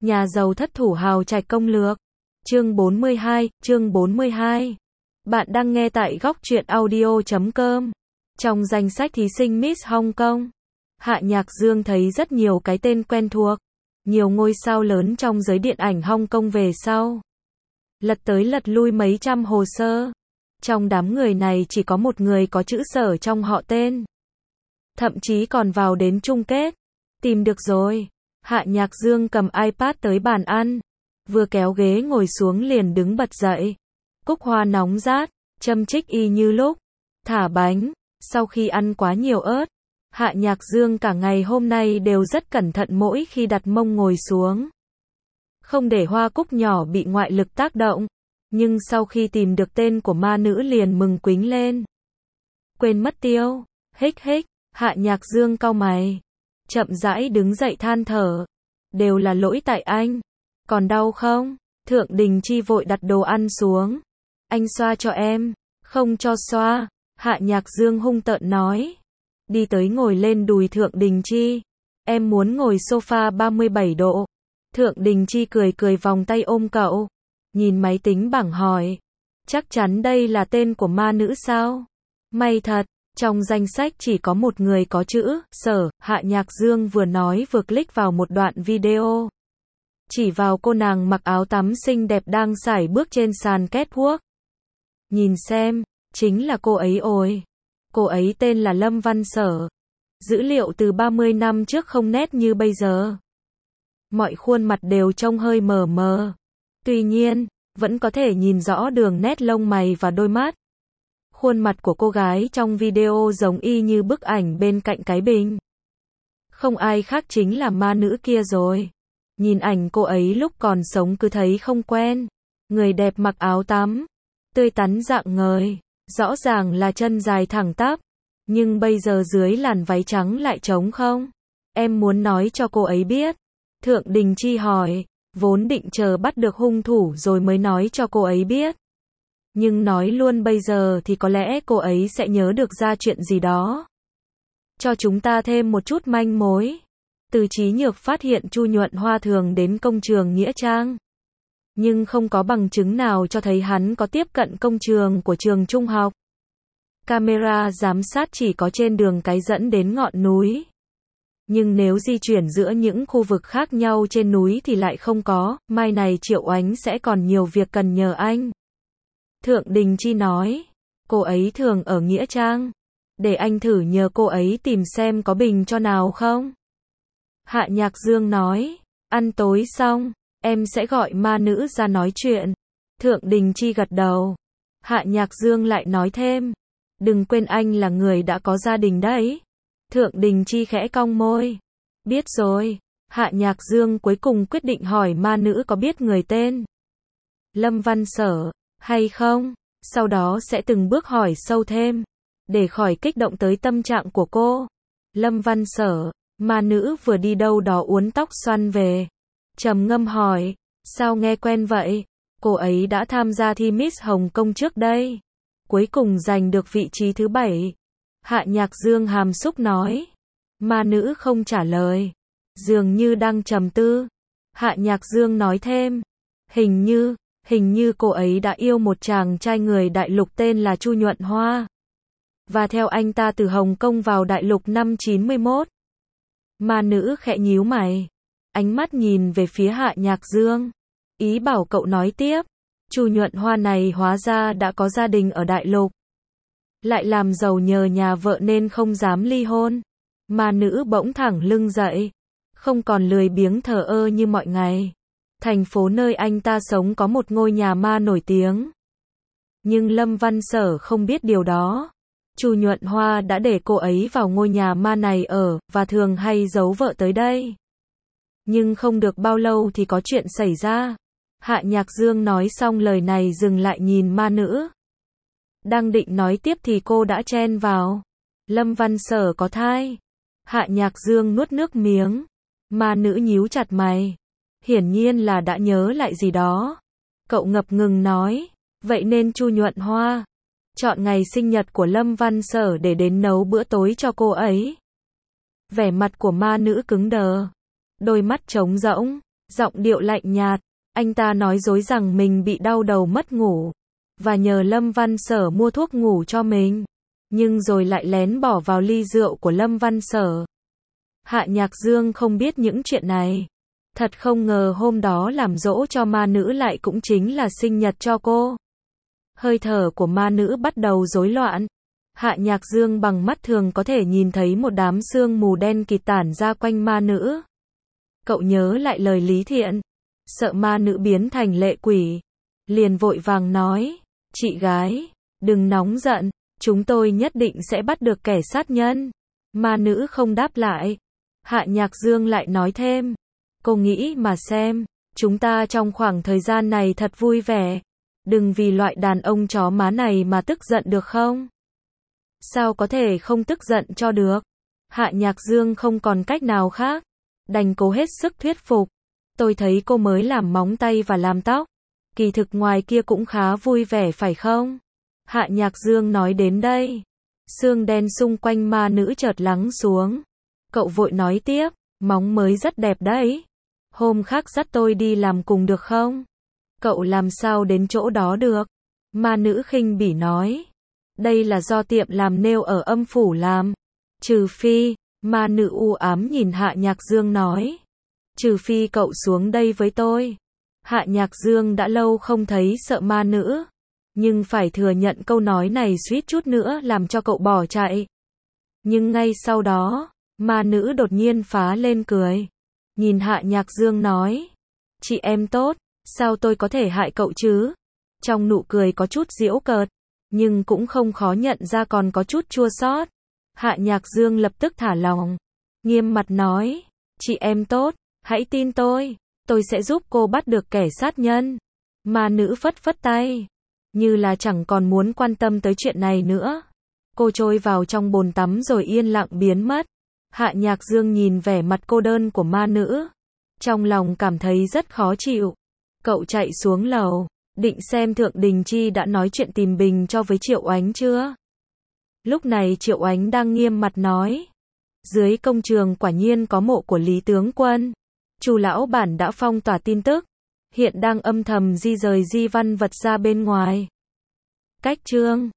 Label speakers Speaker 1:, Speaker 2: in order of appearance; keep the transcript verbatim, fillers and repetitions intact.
Speaker 1: Nhà giàu thất thủ hào trạch công lược. Chương bốn mươi hai, chương bốn mươi hai. Bạn đang nghe tại góc truyện audio chấm com. Trong danh sách thí sinh Miss Hong Kong, Hạ Nhạc Dương thấy rất nhiều cái tên quen thuộc. Nhiều ngôi sao lớn trong giới điện ảnh Hong Kong về sau. Lật tới lật lui mấy trăm hồ sơ. Trong đám người này chỉ có một người có chữ Sở trong họ tên. Thậm chí còn vào đến chung kết. Tìm được rồi. Hạ Nhạc Dương cầm iPad tới bàn ăn. Vừa kéo ghế ngồi xuống liền đứng bật dậy. Cúc hoa nóng rát, châm chích y như lúc. Thả bánh. Sau khi ăn quá nhiều ớt, Hạ Nhạc Dương cả ngày hôm nay đều rất cẩn thận mỗi khi đặt mông ngồi xuống. Không để hoa cúc nhỏ bị ngoại lực tác động. Nhưng sau khi tìm được tên của ma nữ liền mừng quính lên. Quên mất tiêu. Hích hích. Hạ Nhạc Dương cau mày. Chậm rãi đứng dậy than thở. Đều là lỗi tại anh. Còn đau không? Thượng Đình Chi vội đặt đồ ăn xuống. Anh xoa cho em. Không cho xoa. Hạ Nhạc Dương hung tợn nói. Đi tới ngồi lên đùi Thượng Đình Chi. Em muốn ngồi sofa ba mươi bảy độ. Thượng Đình Chi cười cười vòng tay ôm cậu. Nhìn máy tính bảng hỏi. Chắc chắn đây là tên của ma nữ sao? May thật. Trong danh sách chỉ có một người có chữ Sở. Hạ Nhạc Dương vừa nói vừa click vào một đoạn video. Chỉ vào cô nàng mặc áo tắm xinh đẹp đang sải bước trên sàn catwalk. Nhìn xem, chính là cô ấy ôi. Cô ấy tên là Lâm Văn Sở. Dữ liệu từ ba mươi năm trước không nét như bây giờ. Mọi khuôn mặt đều trông hơi mờ mờ. Tuy nhiên, vẫn có thể nhìn rõ đường nét lông mày và đôi mắt. Khuôn mặt của cô gái trong video giống y như bức ảnh bên cạnh cái bình. Không ai khác chính là ma nữ kia rồi. Nhìn ảnh cô ấy lúc còn sống cứ thấy không quen. Người đẹp mặc áo tắm, tươi tắn rạng ngời, rõ ràng là chân dài thẳng tắp. Nhưng bây giờ dưới làn váy trắng lại trống không. Em muốn nói cho cô ấy biết. Thượng Đình Chi hỏi, vốn định chờ bắt được hung thủ rồi mới nói cho cô ấy biết. Nhưng nói luôn bây giờ thì có lẽ cô ấy sẽ nhớ được ra chuyện gì đó. Cho chúng ta thêm một chút manh mối. Từ Chí Nhược phát hiện Chu Nhuận Hoa thường đến công trường Nghĩa Trang. Nhưng không có bằng chứng nào cho thấy hắn có tiếp cận công trường của trường trung học. Camera giám sát chỉ có trên đường cái dẫn đến ngọn núi. Nhưng nếu di chuyển giữa những khu vực khác nhau trên núi thì lại không có. Mai này Triệu Oánh sẽ còn nhiều việc cần nhờ anh. Thượng Đình Chi nói, cô ấy thường ở Nghĩa Trang. Để anh thử nhờ cô ấy tìm xem có bình cho nào không. Hạ Nhạc Dương nói, ăn tối xong, em sẽ gọi ma nữ ra nói chuyện. Thượng Đình Chi gật đầu. Hạ Nhạc Dương lại nói thêm, đừng quên anh là người đã có gia đình đấy. Thượng Đình Chi khẽ cong môi. Biết rồi. Hạ Nhạc Dương cuối cùng quyết định hỏi ma nữ có biết người tên Lâm Văn Sở hay không, sau đó sẽ từng bước hỏi sâu thêm, để khỏi kích động tới tâm trạng của cô. Lâm Văn Sở, ma nữ vừa đi đâu đó uốn tóc xoăn về. Trầm ngâm hỏi, sao nghe quen vậy? Cô ấy đã tham gia thi Miss Hồng Kông trước đây. Cuối cùng giành được vị trí thứ bảy. Hạ Nhạc Dương hàm xúc nói. Ma nữ không trả lời. Dường như đang trầm tư. Hạ Nhạc Dương nói thêm. Hình như, hình như cô ấy đã yêu một chàng trai người đại lục tên là Chu Nhuận Hoa. Và theo anh ta từ Hồng Kông vào đại lục năm chín mươi mốt. Ma nữ khẽ nhíu mày. Ánh mắt nhìn về phía Hạ Nhạc Dương. Ý bảo cậu nói tiếp. Chu Nhuận Hoa này hóa ra đã có gia đình ở đại lục. Lại làm giàu nhờ nhà vợ nên không dám ly hôn. Ma nữ bỗng thẳng lưng dậy. Không còn lười biếng thờ ơ như mọi ngày. Thành phố nơi anh ta sống có một ngôi nhà ma nổi tiếng. Nhưng Lâm Văn Sở không biết điều đó. Chu Nhuận Hoa đã để cô ấy vào ngôi nhà ma này ở, và thường hay giấu vợ tới đây. Nhưng không được bao lâu thì có chuyện xảy ra. Hạ Nhạc Dương nói xong lời này dừng lại nhìn ma nữ. Đang định nói tiếp thì cô đã chen vào. Lâm Văn Sở có thai. Hạ Nhạc Dương nuốt nước miếng. Ma nữ nhíu chặt mày. Hiển nhiên là đã nhớ lại gì đó. Cậu ngập ngừng nói. Vậy nên Chu Nhuận Hoa chọn ngày sinh nhật của Lâm Văn Sở để đến nấu bữa tối cho cô ấy. Vẻ mặt của ma nữ cứng đờ. Đôi mắt trống rỗng. Giọng điệu lạnh nhạt, anh ta nói dối rằng mình bị đau đầu mất ngủ, và nhờ Lâm Văn Sở mua thuốc ngủ cho mình, nhưng rồi lại lén bỏ vào ly rượu của Lâm Văn Sở. Hạ Nhạc Dương không biết những chuyện này. Thật không ngờ hôm đó làm dỗ cho ma nữ lại cũng chính là sinh nhật cho cô. Hơi thở của ma nữ bắt đầu rối loạn. Hạ Nhạc Dương bằng mắt thường có thể nhìn thấy một đám sương mù đen kịt tản ra quanh ma nữ. Cậu nhớ lại lời Lý Thiện, sợ ma nữ biến thành lệ quỷ, liền vội vàng nói, chị gái, đừng nóng giận, chúng tôi nhất định sẽ bắt được kẻ sát nhân. Ma nữ không đáp lại. Hạ Nhạc Dương lại nói thêm, cô nghĩ mà xem, chúng ta trong khoảng thời gian này thật vui vẻ, đừng vì loại đàn ông chó má này mà tức giận được không? Sao có thể không tức giận cho được? Hạ Nhạc Dương không còn cách nào khác, đành cố hết sức thuyết phục. Tôi thấy cô mới làm móng tay và làm tóc, kỳ thực ngoài kia cũng khá vui vẻ phải không? Hạ Nhạc Dương nói đến đây, sương đen xung quanh ma nữ chợt lắng xuống. Cậu vội nói tiếp, móng mới rất đẹp đấy. Hôm khác dắt tôi đi làm cùng được không? Cậu làm sao đến chỗ đó được? Ma nữ khinh bỉ nói, đây là do tiệm làm nail ở âm phủ làm. Trừ phi, ma nữ u ám nhìn Hạ Nhạc Dương nói, trừ phi cậu xuống đây với tôi. Hạ Nhạc Dương đã lâu không thấy sợ ma nữ, nhưng phải thừa nhận câu nói này suýt chút nữa làm cho cậu bỏ chạy. Nhưng ngay sau đó, ma nữ đột nhiên phá lên cười, nhìn Hạ Nhạc Dương nói, chị em tốt, sao tôi có thể hại cậu chứ? Trong nụ cười có chút giễu cợt, nhưng cũng không khó nhận ra còn có chút chua xót. Hạ Nhạc Dương lập tức thả lòng, nghiêm mặt nói, chị em tốt, hãy tin tôi, tôi sẽ giúp cô bắt được kẻ sát nhân. Ma nữ phất phất tay, như là chẳng còn muốn quan tâm tới chuyện này nữa. Cô trôi vào trong bồn tắm rồi yên lặng biến mất. Hạ Nhạc Dương nhìn vẻ mặt cô đơn của ma nữ, trong lòng cảm thấy rất khó chịu. Cậu chạy xuống lầu, định xem Thượng Đình Chi đã nói chuyện tìm Bình cho với Triệu Oánh chưa. Lúc này Triệu Oánh đang nghiêm mặt nói, dưới công trường quả nhiên có mộ của Lý tướng quân. Chu lão bản đã phong tỏa tin tức, hiện đang âm thầm di rời di văn vật ra bên ngoài. Cách chương